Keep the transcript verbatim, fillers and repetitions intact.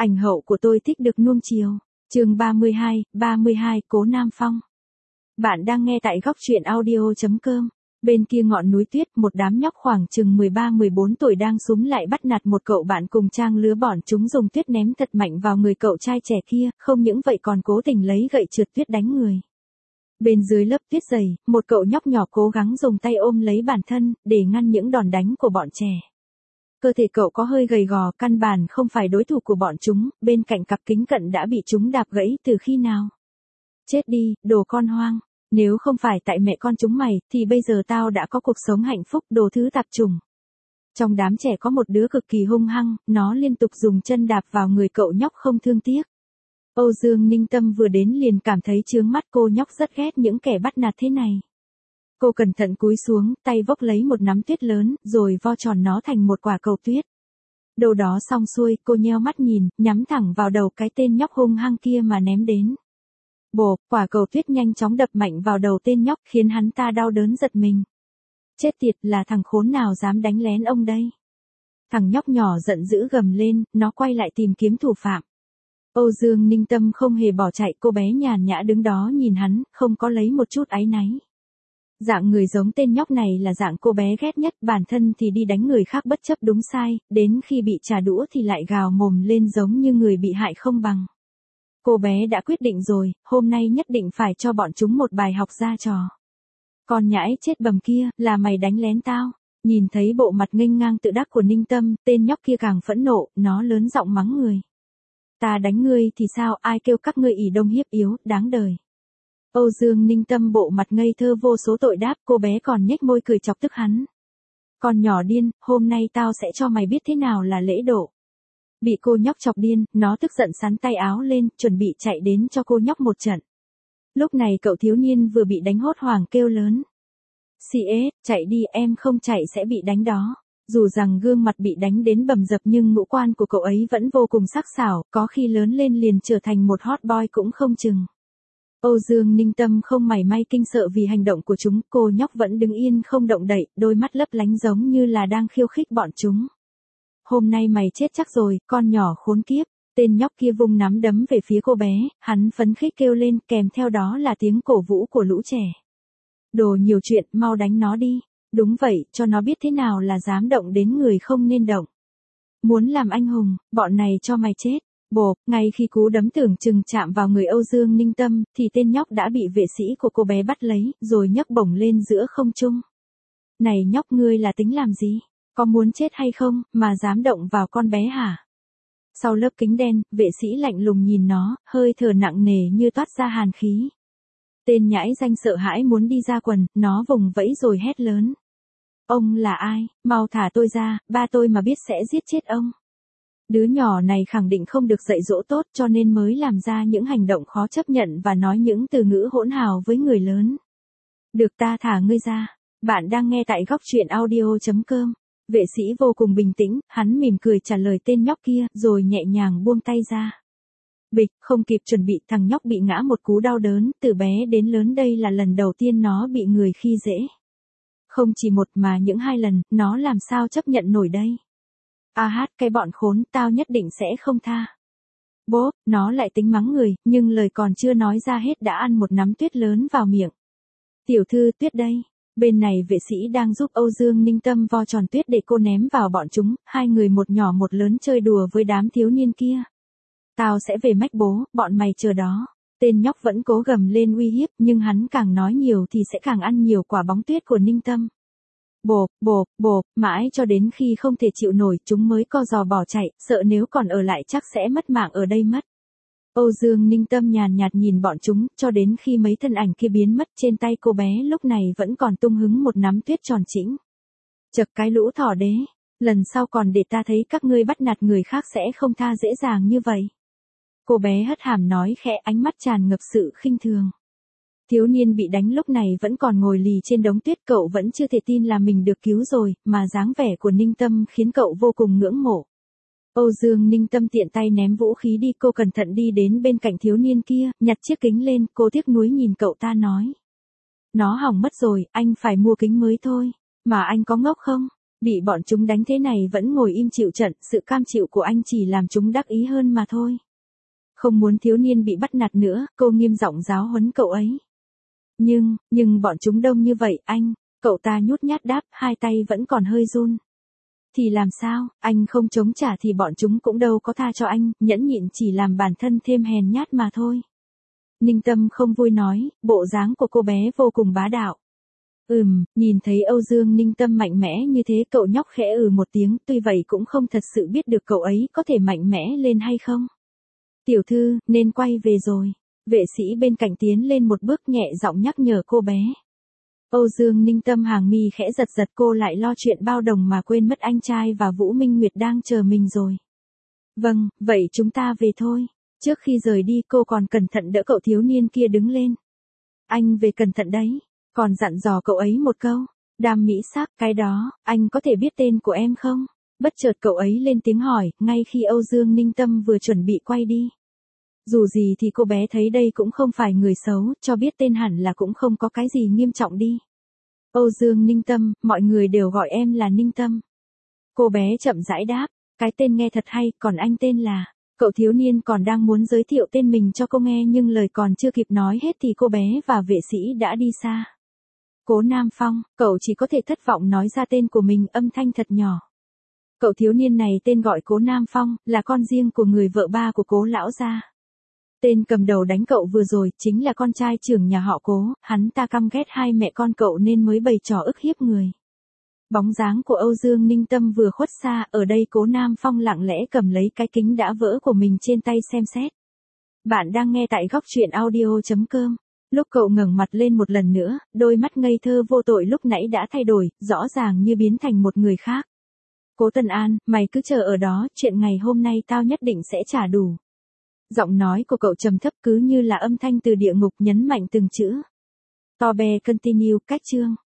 Ảnh hậu của tôi thích được nuông chiều. Chương ba mươi hai, ba mươi hai Cố Nam Phong. Bạn đang nghe tại góc truyện audio chấm com. Bên kia ngọn núi tuyết, một đám nhóc khoảng chừng mười ba mười bốn tuổi đang xúm lại bắt nạt một cậu bạn cùng trang lứa, bọn chúng dùng tuyết ném thật mạnh vào người cậu trai trẻ kia, không những vậy còn cố tình lấy gậy trượt tuyết đánh người. Bên dưới lớp tuyết dày, một cậu nhóc nhỏ cố gắng dùng tay ôm lấy bản thân, để ngăn những đòn đánh của bọn trẻ. Cơ thể cậu có hơi gầy gò, căn bản không phải đối thủ của bọn chúng, bên cạnh cặp kính cận đã bị chúng đạp gãy từ khi nào. Chết đi, đồ con hoang. Nếu không phải tại mẹ con chúng mày, thì bây giờ tao đã có cuộc sống hạnh phúc, đồ thứ tạp chủng. Trong đám trẻ có một đứa cực kỳ hung hăng, nó liên tục dùng chân đạp vào người cậu nhóc không thương tiếc. Âu Dương Ninh Tâm vừa đến liền cảm thấy chướng mắt, cô nhóc rất ghét những kẻ bắt nạt thế này. Cô cẩn thận cúi xuống, tay vốc lấy một nắm tuyết lớn, rồi vo tròn nó thành một quả cầu tuyết. Đâu đó xong xuôi, cô nheo mắt nhìn, nhắm thẳng vào đầu cái tên nhóc hung hăng kia mà ném đến. Bộp, quả cầu tuyết nhanh chóng đập mạnh vào đầu tên nhóc, khiến hắn ta đau đớn giật mình. Chết tiệt, là thằng khốn nào dám đánh lén ông đây? Thằng nhóc nhỏ giận dữ gầm lên, nó quay lại tìm kiếm thủ phạm. Âu Dương Ninh Tâm không hề bỏ chạy, cô bé nhàn nhã đứng đó nhìn hắn, không có lấy một chút áy náy. Dạng người giống tên nhóc này là dạng cô bé ghét nhất, bản thân thì đi đánh người khác bất chấp đúng sai, đến khi bị trả đũa thì lại gào mồm lên giống như người bị hại không bằng. Cô bé đã quyết định rồi, hôm nay nhất định phải cho bọn chúng một bài học ra trò. Con nhãi chết bầm kia, là mày đánh lén tao. Nhìn thấy bộ mặt nghênh ngang tự đắc của Ninh Tâm, tên nhóc kia càng phẫn nộ, nó lớn giọng mắng người. Ta đánh ngươi thì sao, ai kêu các ngươi ỷ đông hiếp yếu, đáng đời. Âu Dương Ninh Tâm bộ mặt ngây thơ vô số tội đáp, cô bé còn nhếch môi cười chọc tức hắn. Con nhỏ điên, hôm nay tao sẽ cho mày biết thế nào là lễ độ. Bị cô nhóc chọc điên, nó tức giận sắn tay áo lên, chuẩn bị chạy đến cho cô nhóc một trận. Lúc này cậu thiếu niên vừa bị đánh hốt hoảng kêu lớn. xê ét, chạy đi, em không chạy sẽ bị đánh đó. Dù rằng gương mặt bị đánh đến bầm dập nhưng ngũ quan của cậu ấy vẫn vô cùng sắc sảo, có khi lớn lên liền trở thành một hot boy cũng không chừng. Âu Dương Ninh Tâm không mảy may kinh sợ vì hành động của chúng, cô nhóc vẫn đứng yên không động đậy, đôi mắt lấp lánh giống như là đang khiêu khích bọn chúng. Hôm nay mày chết chắc rồi, con nhỏ khốn kiếp. Tên nhóc kia vung nắm đấm về phía cô bé, hắn phấn khích kêu lên, kèm theo đó là tiếng cổ vũ của lũ trẻ. Đồ nhiều chuyện, mau đánh nó đi. Đúng vậy, cho nó biết thế nào là dám động đến người không nên động. Muốn làm anh hùng, bọn này cho mày chết. Bộp, ngay khi cú đấm tưởng chừng chạm vào người Âu Dương Ninh Tâm, thì tên nhóc đã bị vệ sĩ của cô bé bắt lấy, rồi nhấc bổng lên giữa không trung. Này nhóc, ngươi là tính làm gì? Có muốn chết hay không, mà dám động vào con bé hả? Sau lớp kính đen, vệ sĩ lạnh lùng nhìn nó, hơi thở nặng nề như toát ra hàn khí. Tên nhãi danh sợ hãi muốn đi ra quần, nó vùng vẫy rồi hét lớn. Ông là ai? Mau thả tôi ra, ba tôi mà biết sẽ giết chết ông. Đứa nhỏ này khẳng định không được dạy dỗ tốt cho nên mới làm ra những hành động khó chấp nhận và nói những từ ngữ hỗn hào với người lớn. Được, ta thả ngươi ra. Bạn đang nghe tại góc truyện audio chấm com. Vệ sĩ vô cùng bình tĩnh, hắn mỉm cười trả lời tên nhóc kia, rồi nhẹ nhàng buông tay ra. Bịch, không kịp chuẩn bị, thằng nhóc bị ngã một cú đau đớn, từ bé đến lớn đây là lần đầu tiên nó bị người khi dễ. Không chỉ một mà những hai lần, nó làm sao chấp nhận nổi đây. A hát, cái bọn khốn, tao nhất định sẽ không tha. Bốp, nó lại tính mắng người, nhưng lời còn chưa nói ra hết đã ăn một nắm tuyết lớn vào miệng. Tiểu thư, tuyết đây. Bên này vệ sĩ đang giúp Âu Dương Ninh Tâm vo tròn tuyết để cô ném vào bọn chúng, hai người một nhỏ một lớn chơi đùa với đám thiếu niên kia. Tao sẽ về mách bố, bọn mày chờ đó. Tên nhóc vẫn cố gầm lên uy hiếp, nhưng hắn càng nói nhiều thì sẽ càng ăn nhiều quả bóng tuyết của Ninh Tâm. Bộp, bộp, bộp, mãi cho đến khi không thể chịu nổi chúng mới co giò bỏ chạy, sợ nếu còn ở lại chắc sẽ mất mạng ở đây mất. Âu Dương Ninh Tâm nhàn nhạt nhìn bọn chúng, cho đến khi mấy thân ảnh kia biến mất, trên tay cô bé lúc này vẫn còn tung hứng một nắm tuyết tròn chỉnh. Chậc cái lũ thỏ đế, lần sau còn để ta thấy các ngươi bắt nạt người khác sẽ không tha dễ dàng như vậy. Cô bé hất hàm nói khẽ, ánh mắt tràn ngập sự khinh thường. Thiếu niên bị đánh lúc này vẫn còn ngồi lì trên đống tuyết, cậu vẫn chưa thể tin là mình được cứu rồi, mà dáng vẻ của Ninh Tâm khiến cậu vô cùng ngưỡng mộ. Âu Dương Ninh Tâm tiện tay ném vũ khí đi, cô cẩn thận đi đến bên cạnh thiếu niên kia, nhặt chiếc kính lên, cô tiếc nuối nhìn cậu ta nói. Nó hỏng mất rồi, anh phải mua kính mới thôi. Mà anh có ngốc không? Bị bọn chúng đánh thế này vẫn ngồi im chịu trận, sự cam chịu của anh chỉ làm chúng đắc ý hơn mà thôi. Không muốn thiếu niên bị bắt nạt nữa, cô nghiêm giọng giáo huấn cậu ấy. Nhưng, nhưng bọn chúng đông như vậy, anh, cậu ta nhút nhát đáp, hai tay vẫn còn hơi run. Thì làm sao, anh không chống trả thì bọn chúng cũng đâu có tha cho anh, nhẫn nhịn chỉ làm bản thân thêm hèn nhát mà thôi. Ninh Tâm không vui nói, bộ dáng của cô bé vô cùng bá đạo. Ừm, nhìn thấy Âu Dương Ninh Tâm mạnh mẽ như thế cậu nhóc khẽ ừ một tiếng, tuy vậy cũng không thật sự biết được cậu ấy có thể mạnh mẽ lên hay không. Tiểu thư, nên quay về rồi. Vệ sĩ bên cạnh tiến lên một bước nhẹ giọng nhắc nhở cô bé. Âu Dương Ninh Tâm hàng mi khẽ giật giật, cô lại lo chuyện bao đồng mà quên mất anh trai và Vũ Minh Nguyệt đang chờ mình rồi. Vâng, vậy chúng ta về thôi. Trước khi rời đi cô còn cẩn thận đỡ cậu thiếu niên kia đứng lên. Anh về cẩn thận đấy. Còn dặn dò cậu ấy một câu. Đàm mỹ sắc, cái đó, anh có thể biết tên của em không? Bất chợt cậu ấy lên tiếng hỏi, ngay khi Âu Dương Ninh Tâm vừa chuẩn bị quay đi. Dù gì thì cô bé thấy đây cũng không phải người xấu, cho biết tên hẳn là cũng không có cái gì nghiêm trọng đi. Âu Dương Ninh Tâm, mọi người đều gọi em là Ninh Tâm. Cô bé chậm rãi đáp, cái tên nghe thật hay, còn anh tên là... Cậu thiếu niên còn đang muốn giới thiệu tên mình cho cô nghe nhưng lời còn chưa kịp nói hết thì cô bé và vệ sĩ đã đi xa. Cố Nam Phong, cậu chỉ có thể thất vọng nói ra tên của mình âm thanh thật nhỏ. Cậu thiếu niên này tên gọi Cố Nam Phong, là con riêng của người vợ ba của Cố lão gia. Tên cầm đầu đánh cậu vừa rồi chính là con trai trưởng nhà họ Cố, hắn ta căm ghét hai mẹ con cậu nên mới bày trò ức hiếp người. Bóng dáng của Âu Dương Ninh Tâm vừa khuất xa, ở đây Cố Nam Phong lặng lẽ cầm lấy cái kính đã vỡ của mình trên tay xem xét. Bạn đang nghe tại góc truyện audio chấm com. Lúc cậu ngẩng mặt lên một lần nữa, đôi mắt ngây thơ vô tội lúc nãy đã thay đổi, rõ ràng như biến thành một người khác. Cố Tân An, mày cứ chờ ở đó, chuyện ngày hôm nay tao nhất định sẽ trả đủ. Giọng nói của cậu trầm thấp cứ như là âm thanh từ địa ngục nhấn mạnh từng chữ. To be continue, cách chương.